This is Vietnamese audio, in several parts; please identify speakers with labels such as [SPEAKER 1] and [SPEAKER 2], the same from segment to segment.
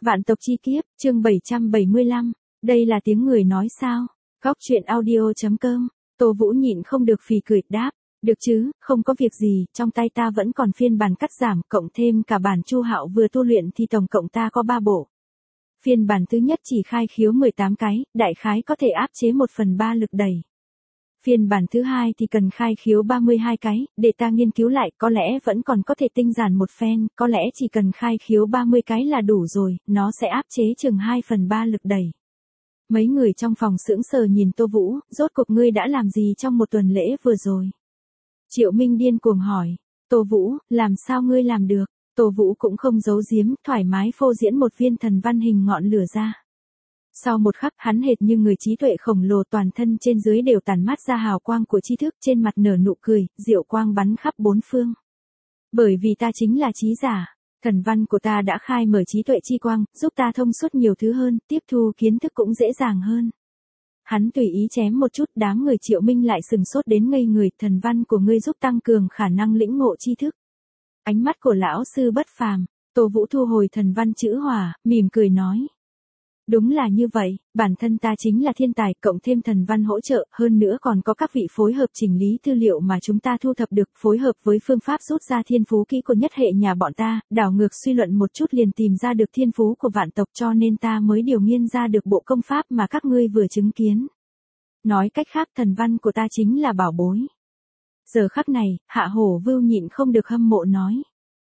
[SPEAKER 1] Vạn tộc chi kiếp, chương 775. Đây là tiếng người nói sao? Góc truyện audio.com. Tô Vũ nhịn không được phì cười đáp. Được chứ, không có việc gì, trong tay ta vẫn còn phiên bản cắt giảm, cộng thêm cả bản Chu Hạo vừa tu luyện thì tổng cộng ta có 3 bộ. Phiên bản thứ nhất chỉ khai khiếu 18 cái, đại khái có thể áp chế 1/3 lực đẩy. Phiên bản thứ hai thì cần khai khiếu 32 cái, để ta nghiên cứu lại, có lẽ vẫn còn có thể tinh giản một phen, có lẽ chỉ cần khai khiếu 30 cái là đủ rồi, nó sẽ áp chế chừng 2/3 lực đẩy. Mấy người trong phòng sững sờ nhìn Tô Vũ, rốt cuộc ngươi đã làm gì trong một tuần lễ vừa rồi? Triệu Minh điên cuồng hỏi, Tô Vũ, làm sao ngươi làm được? Tô Vũ cũng không giấu giếm, thoải mái phô diễn một viên thần văn hình ngọn lửa ra. Sau một khắc hắn hệt như người trí tuệ khổng lồ, toàn thân trên dưới đều tản mát ra hào quang của tri thức, trên mặt nở nụ cười, diệu quang bắn khắp bốn phương. Bởi vì ta chính là trí giả, thần văn của ta đã khai mở trí tuệ chi quang, giúp ta thông suốt nhiều thứ hơn, tiếp thu kiến thức cũng dễ dàng hơn. Hắn tùy ý chém một chút, đám người Triệu Minh lại sừng sốt đến ngây người, thần văn của ngươi giúp tăng cường khả năng lĩnh ngộ tri thức. Ánh mắt của lão sư bất phàm. Tô Vũ thu hồi thần văn chữ hỏa, mỉm cười nói. Đúng là như vậy, bản thân ta chính là thiên tài, cộng thêm thần văn hỗ trợ, hơn nữa còn có các vị phối hợp chỉnh lý tư liệu mà chúng ta thu thập được, phối hợp với phương pháp rút ra thiên phú kỹ của nhất hệ nhà bọn ta, đảo ngược suy luận một chút liền tìm ra được thiên phú của vạn tộc, cho nên ta mới điều nghiên ra được bộ công pháp mà các ngươi vừa chứng kiến. Nói cách khác, thần văn của ta chính là bảo bối. Giờ khắc này, Hạ Hổ Vưu nhịn không được hâm mộ nói.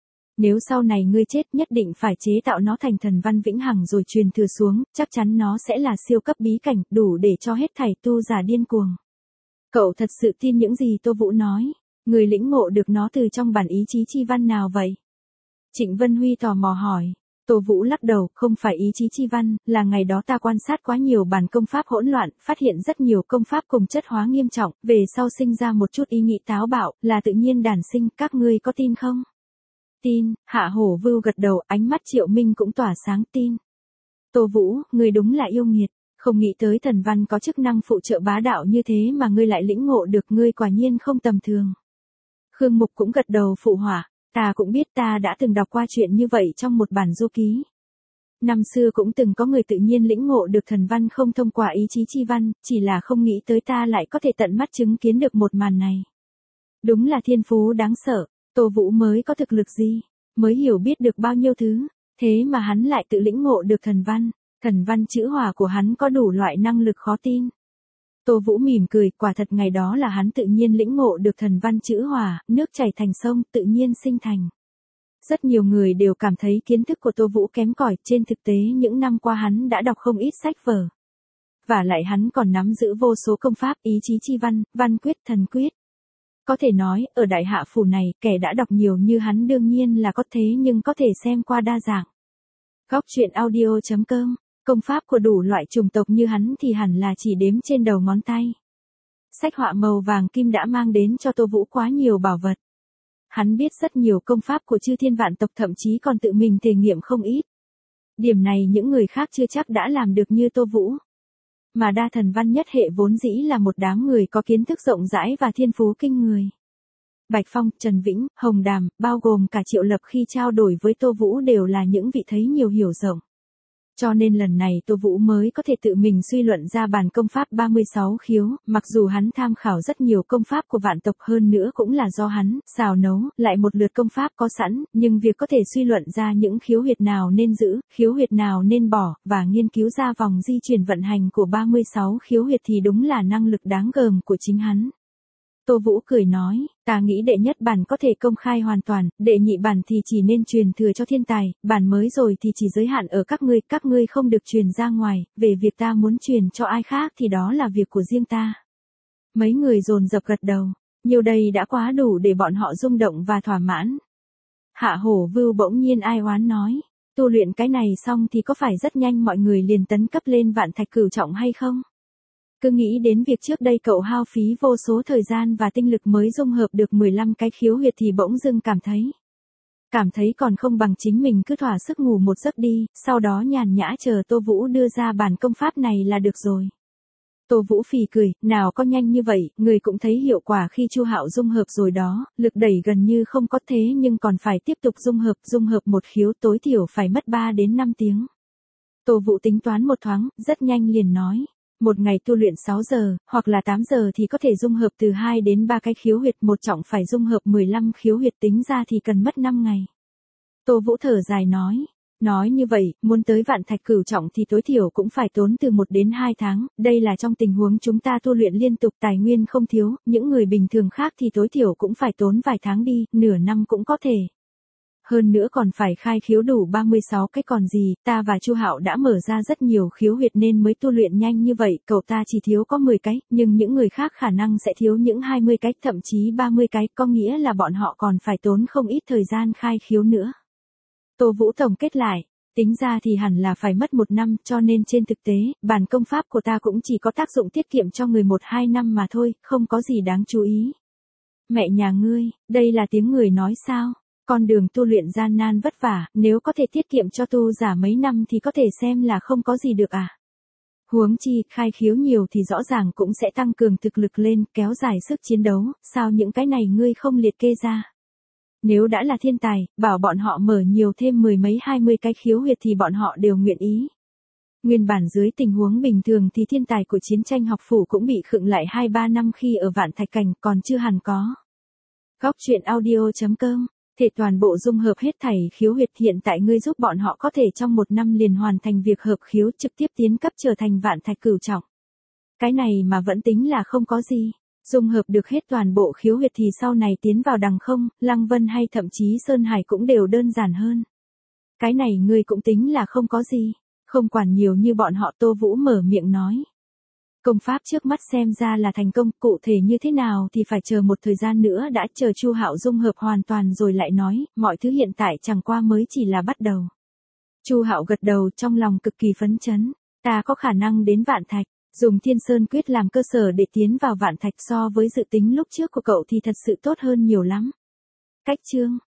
[SPEAKER 1] Nếu sau này ngươi chết nhất định phải chế tạo nó thành thần văn vĩnh hằng rồi truyền thừa xuống, chắc chắn nó sẽ là siêu cấp bí cảnh, đủ để cho hết thảy tu giả điên cuồng. Cậu thật sự tin những gì Tô Vũ nói? Người lĩnh ngộ được nó từ trong bản ý chí chi văn nào vậy? Trịnh Vân Huy tò mò hỏi. Tô Vũ lắc đầu, không phải ý chí chi văn, là ngày đó ta quan sát quá nhiều bản công pháp hỗn loạn, phát hiện rất nhiều công pháp cùng chất hóa nghiêm trọng, về sau sinh ra một chút ý nghĩ táo bạo, là tự nhiên đản sinh, các ngươi có tin không? Tin, Hạ Hổ Vưu gật đầu, ánh mắt Triệu Minh cũng tỏa sáng tin. Tô Vũ, ngươi đúng là yêu nghiệt, không nghĩ tới thần văn có chức năng phụ trợ bá đạo như thế mà ngươi lại lĩnh ngộ được, ngươi quả nhiên không tầm thường. Khương Mục cũng gật đầu phụ họa, ta cũng biết, ta đã từng đọc qua chuyện như vậy trong một bản du ký. Năm xưa cũng từng có người tự nhiên lĩnh ngộ được thần văn không thông qua ý chí chi văn, chỉ là không nghĩ tới ta lại có thể tận mắt chứng kiến được một màn này. Đúng là thiên phú đáng sợ. Tô Vũ mới có thực lực gì, mới hiểu biết được bao nhiêu thứ, thế mà hắn lại tự lĩnh ngộ được thần văn chữ hỏa của hắn có đủ loại năng lực khó tin. Tô Vũ mỉm cười, quả thật ngày đó là hắn tự nhiên lĩnh ngộ được thần văn chữ hỏa, nước chảy thành sông, tự nhiên sinh thành. Rất nhiều người đều cảm thấy kiến thức của Tô Vũ kém cỏi, trên thực tế những năm qua hắn đã đọc không ít sách vở. Và lại hắn còn nắm giữ vô số công pháp, ý chí chi văn, văn quyết, thần quyết. Có thể nói, ở Đại Hạ Phủ này, kẻ đã đọc nhiều như hắn đương nhiên là có, thế nhưng có thể xem qua đa dạng. Góc truyện audio.com, công pháp của đủ loại chủng tộc như hắn thì hẳn là chỉ đếm trên đầu ngón tay. Sách họa màu vàng kim đã mang đến cho Tô Vũ quá nhiều bảo vật. Hắn biết rất nhiều công pháp của chư thiên vạn tộc, thậm chí còn tự mình thể nghiệm không ít. Điểm này những người khác chưa chắc đã làm được như Tô Vũ. Mà đa thần văn nhất hệ vốn dĩ là một đám người có kiến thức rộng rãi và thiên phú kinh người. Bạch Phong, Trần Vĩnh, Hồng Đàm, bao gồm cả Triệu Lập khi trao đổi với Tô Vũ đều là những vị thấy nhiều hiểu rộng. Cho nên lần này Tô Vũ mới có thể tự mình suy luận ra bản công pháp 36 khiếu, mặc dù hắn tham khảo rất nhiều công pháp của vạn tộc, hơn nữa cũng là do hắn xào nấu lại một lượt công pháp có sẵn, nhưng việc có thể suy luận ra những khiếu huyệt nào nên giữ, khiếu huyệt nào nên bỏ, và nghiên cứu ra vòng di chuyển vận hành của 36 khiếu huyệt thì đúng là năng lực đáng gờm của chính hắn. Tô Vũ cười nói, ta nghĩ đệ nhất bản có thể công khai hoàn toàn, đệ nhị bản thì chỉ nên truyền thừa cho thiên tài, bản mới rồi thì chỉ giới hạn ở các ngươi không được truyền ra ngoài, về việc ta muốn truyền cho ai khác thì đó là việc của riêng ta. Mấy người dồn dập gật đầu, nhiều đây đã quá đủ để bọn họ rung động và thỏa mãn. Hạ Hổ Vưu bỗng nhiên ai oán nói, tu luyện cái này xong thì có phải rất nhanh mọi người liền tấn cấp lên vạn thạch cửu trọng hay không? Cứ nghĩ đến việc trước đây cậu hao phí vô số thời gian và tinh lực mới dung hợp được 15 cái khiếu huyệt thì bỗng dưng cảm thấy còn không bằng chính mình cứ thỏa sức ngủ một giấc đi, sau đó nhàn nhã chờ Tô Vũ đưa ra bản công pháp này là được rồi. Tô Vũ phì cười, nào có nhanh như vậy, người cũng thấy hiệu quả khi Chu Hạo dung hợp rồi đó, lực đẩy gần như không có, thế nhưng còn phải tiếp tục dung hợp một khiếu tối thiểu phải mất 3 đến 5 tiếng. Tô Vũ tính toán một thoáng, rất nhanh liền nói. Một ngày tu luyện 6 giờ, hoặc là 8 giờ thì có thể dung hợp từ 2 đến 3 cái khiếu huyệt, một trọng phải dung hợp 15 khiếu huyệt, tính ra thì cần mất 5 ngày. Tô Vũ thở dài nói như vậy, muốn tới vạn thạch cửu trọng thì tối thiểu cũng phải tốn từ 1 đến 2 tháng, đây là trong tình huống chúng ta tu luyện liên tục, tài nguyên không thiếu, những người bình thường khác thì tối thiểu cũng phải tốn vài tháng đi, nửa năm cũng có thể. Hơn nữa còn phải khai khiếu đủ 36 cái còn gì, ta và Chu Hạo đã mở ra rất nhiều khiếu huyệt nên mới tu luyện nhanh như vậy, cậu ta chỉ thiếu có 10 cái, nhưng những người khác khả năng sẽ thiếu những 20 cái, thậm chí 30 cái, có nghĩa là bọn họ còn phải tốn không ít thời gian khai khiếu nữa. Tô Vũ tổng kết lại, tính ra thì hẳn là phải mất 1 năm, cho nên trên thực tế, bản công pháp của ta cũng chỉ có tác dụng tiết kiệm cho người 1-2 năm mà thôi, không có gì đáng chú ý. Mẹ nhà ngươi, đây là tiếng người nói sao? Con đường tu luyện gian nan vất vả, nếu có thể tiết kiệm cho tu giả mấy năm thì có thể xem là không có gì được à. Huống chi, khai khiếu nhiều thì rõ ràng cũng sẽ tăng cường thực lực lên, kéo dài sức chiến đấu, sao những cái này ngươi không liệt kê ra? Nếu đã là thiên tài, bảo bọn họ mở nhiều thêm 10 mấy 20 cái khiếu huyệt thì bọn họ đều nguyện ý. Nguyên bản dưới tình huống bình thường thì thiên tài của chiến tranh học phủ cũng bị khựng lại 2-3 năm khi ở Vạn Thạch Cảnh, còn chưa hẳn có. Góc truyện audio.com, thể toàn bộ dung hợp hết thảy khiếu huyệt, hiện tại ngươi giúp bọn họ có thể trong 1 năm liền hoàn thành việc hợp khiếu, trực tiếp tiến cấp trở thành Vạn Thạch cửu trọng. Cái này mà vẫn tính là không có gì. Dung hợp được hết toàn bộ khiếu huyệt thì sau này tiến vào đằng không, Lăng Vân hay thậm chí Sơn Hải cũng đều đơn giản hơn. Cái này ngươi cũng tính là không có gì, không quản nhiều như bọn họ. Tô Vũ mở miệng nói. Công pháp trước mắt xem ra là thành công, cụ thể như thế nào thì phải chờ một thời gian nữa đã, chờ Chu Hạo dung hợp hoàn toàn rồi lại nói, mọi thứ hiện tại chẳng qua mới chỉ là bắt đầu. Chu Hạo gật đầu, trong lòng cực kỳ phấn chấn, ta có khả năng đến Vạn Thạch. Dùng Thiên Sơn Quyết làm cơ sở để tiến vào Vạn Thạch, so với dự tính lúc trước của cậu thì thật sự tốt hơn nhiều lắm. Cách chương